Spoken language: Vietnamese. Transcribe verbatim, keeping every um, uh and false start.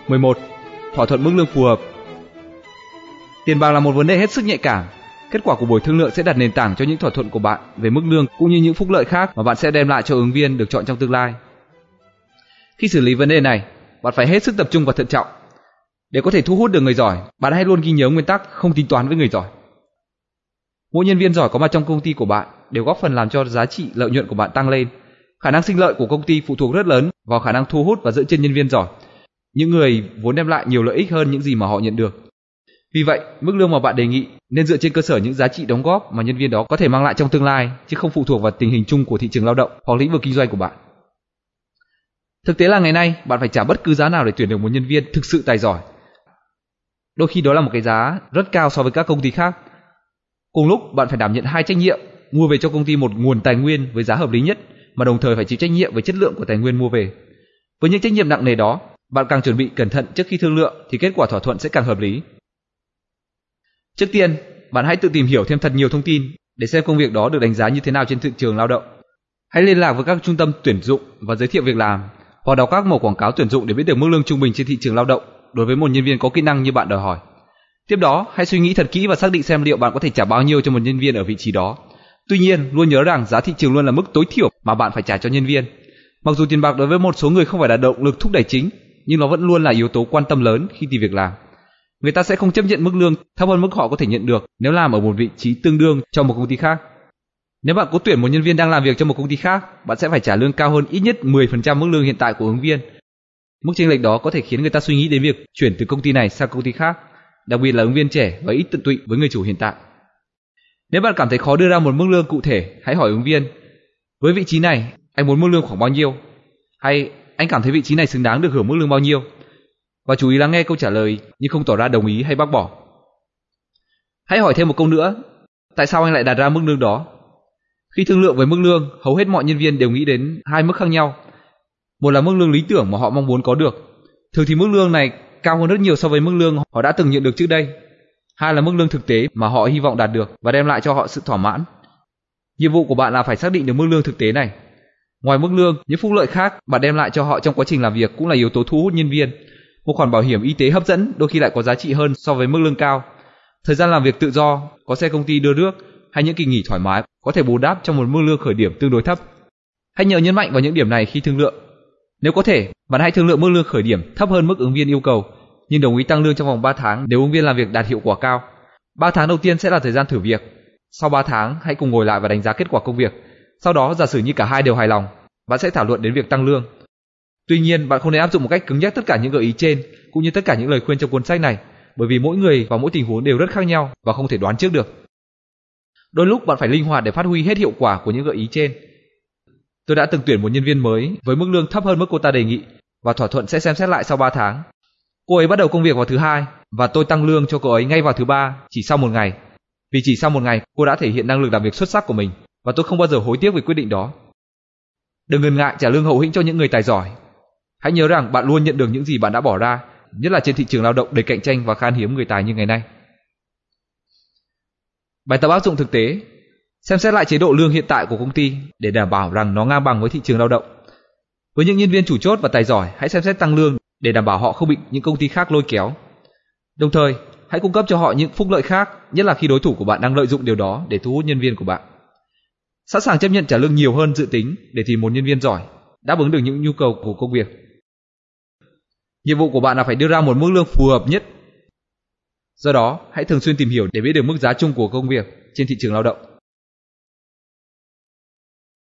mười một. Thỏa thuận mức lương phù hợp. Tiền bạc là một vấn đề hết sức nhạy cảm. Kết quả của buổi thương lượng sẽ đặt nền tảng cho những thỏa thuận của bạn về mức lương cũng như những phúc lợi khác mà bạn sẽ đem lại cho ứng viên được chọn trong tương lai. Khi xử lý vấn đề này, bạn phải hết sức tập trung và thận trọng. Để có thể thu hút được người giỏi, bạn hãy luôn ghi nhớ nguyên tắc không tính toán với người giỏi. Mỗi nhân viên giỏi có mặt trong công ty của bạn đều góp phần làm cho giá trị lợi nhuận của bạn tăng lên. Khả năng sinh lợi của công ty phụ thuộc rất lớn vào khả năng thu hút và giữ chân nhân viên giỏi, những người vốn đem lại nhiều lợi ích hơn những gì mà họ nhận được. Vì vậy, mức lương mà bạn đề nghị nên dựa trên cơ sở những giá trị đóng góp mà nhân viên đó có thể mang lại trong tương lai, chứ không phụ thuộc vào tình hình chung của thị trường lao động hoặc lĩnh vực kinh doanh của bạn. Thực tế là ngày nay, bạn phải trả bất cứ giá nào để tuyển được một nhân viên thực sự tài giỏi. Đôi khi đó là một cái giá rất cao so với các công ty khác. Cùng lúc, bạn phải đảm nhận hai trách nhiệm: mua về cho công ty một nguồn tài nguyên với giá hợp lý nhất, mà đồng thời phải chịu trách nhiệm về chất lượng của tài nguyên mua về. Với những trách nhiệm nặng nề đó, bạn càng chuẩn bị cẩn thận trước khi thương lượng thì kết quả thỏa thuận sẽ càng hợp lý. Trước tiên, bạn hãy tự tìm hiểu thêm thật nhiều thông tin để xem công việc đó được đánh giá như thế nào trên thị trường lao động. Hãy liên lạc với các trung tâm tuyển dụng và giới thiệu việc làm, hoặc đọc các mẩu quảng cáo tuyển dụng để biết được mức lương trung bình trên thị trường lao động đối với một nhân viên có kỹ năng như bạn đòi hỏi. Tiếp đó, hãy suy nghĩ thật kỹ và xác định xem liệu bạn có thể trả bao nhiêu cho một nhân viên ở vị trí đó. Tuy nhiên, luôn nhớ rằng giá thị trường luôn là mức tối thiểu mà bạn phải trả cho nhân viên. Mặc dù tiền bạc đối với một số người không phải là động lực thúc đẩy chính, nhưng nó vẫn luôn là yếu tố quan tâm lớn khi tìm việc làm. Người ta sẽ không chấp nhận mức lương thấp hơn mức họ có thể nhận được nếu làm ở một vị trí tương đương cho một công ty khác. Nếu bạn có tuyển một nhân viên đang làm việc cho một công ty khác, bạn sẽ phải trả lương cao hơn ít nhất mười phần trăm mức lương hiện tại của ứng viên. Mức chênh lệch đó có thể khiến người ta suy nghĩ đến việc chuyển từ công ty này sang công ty khác, đặc biệt là ứng viên trẻ và ít tận tụy với người chủ hiện tại. Nếu bạn cảm thấy khó đưa ra một mức lương cụ thể, hãy hỏi ứng viên: với vị trí này, anh muốn mức lương khoảng bao nhiêu? Hay anh cảm thấy vị trí này xứng đáng được hưởng mức lương bao nhiêu? Và chú ý lắng nghe câu trả lời nhưng không tỏ ra đồng ý hay bác bỏ. Hãy hỏi thêm một câu nữa: tại sao anh lại đặt ra mức lương đó? Khi thương lượng với mức lương, hầu hết mọi nhân viên đều nghĩ đến hai mức khác nhau. Một là mức lương lý tưởng mà họ mong muốn có được. Thường thì mức lương này cao hơn rất nhiều so với mức lương họ đã từng nhận được trước đây. Hai là mức lương thực tế mà họ hy vọng đạt được và đem lại cho họ sự thỏa mãn. Nhiệm vụ của bạn là phải xác định được mức lương thực tế này. Ngoài mức lương, những phúc lợi khác bạn đem lại cho họ trong quá trình làm việc cũng là yếu tố thu hút nhân viên. Một khoản bảo hiểm y tế hấp dẫn đôi khi lại có giá trị hơn so với mức lương cao. Thời gian làm việc tự do, có xe công ty đưa rước hay những kỳ nghỉ thoải mái có thể bù đắp cho một mức lương khởi điểm tương đối thấp. Hãy nhớ nhấn mạnh vào những điểm này khi thương lượng. Nếu có thể, bạn hãy thương lượng mức lương khởi điểm thấp hơn mức ứng viên yêu cầu, nhưng đồng ý tăng lương trong vòng ba tháng nếu ứng viên làm việc đạt hiệu quả cao. ba tháng đầu tiên sẽ là thời gian thử việc. Sau ba tháng, hãy cùng ngồi lại và đánh giá kết quả công việc. Sau đó, giả sử như cả hai đều hài lòng, bạn sẽ thảo luận đến việc tăng lương. Tuy nhiên, bạn không nên áp dụng một cách cứng nhắc tất cả những gợi ý trên, cũng như tất cả những lời khuyên trong cuốn sách này, bởi vì mỗi người và mỗi tình huống đều rất khác nhau và không thể đoán trước được. Đôi lúc bạn phải linh hoạt để phát huy hết hiệu quả của những gợi ý trên. Tôi đã từng tuyển một nhân viên mới với mức lương thấp hơn mức cô ta đề nghị và thỏa thuận sẽ xem xét lại sau ba tháng. Cô ấy bắt đầu công việc vào thứ hai và tôi tăng lương cho cô ấy ngay vào thứ ba, chỉ sau một ngày. Vì chỉ sau một ngày cô đã thể hiện năng lực làm việc xuất sắc của mình và tôi không bao giờ hối tiếc về quyết định đó. Đừng ngần ngại trả lương hậu hĩnh cho những người tài giỏi. Hãy nhớ rằng bạn luôn nhận được những gì bạn đã bỏ ra, nhất là trên thị trường lao động đầy cạnh tranh và khan hiếm người tài như ngày nay. Bài tập áp dụng thực tế: xem xét lại chế độ lương hiện tại của công ty để đảm bảo rằng nó ngang bằng với thị trường lao động. Với những nhân viên chủ chốt và tài giỏi, hãy xem xét tăng lương để đảm bảo họ không bị những công ty khác lôi kéo. Đồng thời, hãy cung cấp cho họ những phúc lợi khác, nhất là khi đối thủ của bạn đang lợi dụng điều đó để thu hút nhân viên của bạn. Sẵn sàng chấp nhận trả lương nhiều hơn dự tính để tìm một nhân viên giỏi, đáp ứng được những nhu cầu của công việc. Nhiệm vụ của bạn là phải đưa ra một mức lương phù hợp nhất. Do đó, hãy thường xuyên tìm hiểu để biết được mức giá chung của công việc trên thị trường lao động.